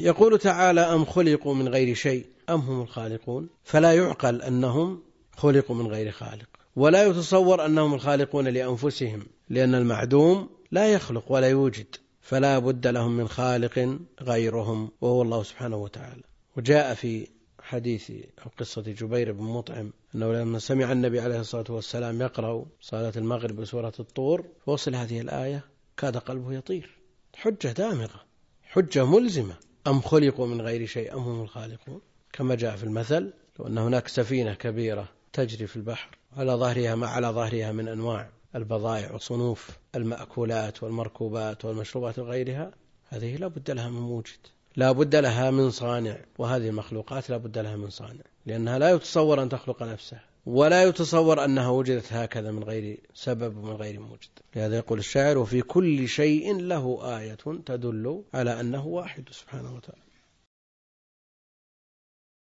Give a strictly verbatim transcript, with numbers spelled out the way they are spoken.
يقول تعالى أم خلقوا من غير شيء أم هم الخالقون، فلا يعقل أنهم خلقوا من غير خالق، ولا يتصور أنهم الخالقون لأنفسهم، لأن المعدوم لا يخلق ولا يوجد، فلا بد لهم من خالق غيرهم وهو الله سبحانه وتعالى. وجاء في حديث أو قصة جبير بن مطعم أنه لما سمع النبي عليه الصلاة والسلام يقرأ صلاة المغرب بسورة الطور فوصل هذه الآية كاد قلبه يطير. حجة دامغة، حجة ملزمة. أم خلقوا من غير شيء أم هم الخالقون، كما جاء في المثل لو أن هناك سفينة كبيرة تجري في البحر على ظهرها ما على ظهرها من أنواع البضائع وصنوف المأكولات والمركوبات والمشروبات وغيرها، هذه لا بد لها من موجد، لا بد لها من صانع، وهذه المخلوقات لا بد لها من صانع، لأنها لا يتصور أن تخلق نفسها، ولا يتصور أنها وجدت هكذا من غير سبب ومن غير موجد. لهذا يقول الشاعر وفي كل شيء له آية تدل على أنه واحد سبحانه وتعالى.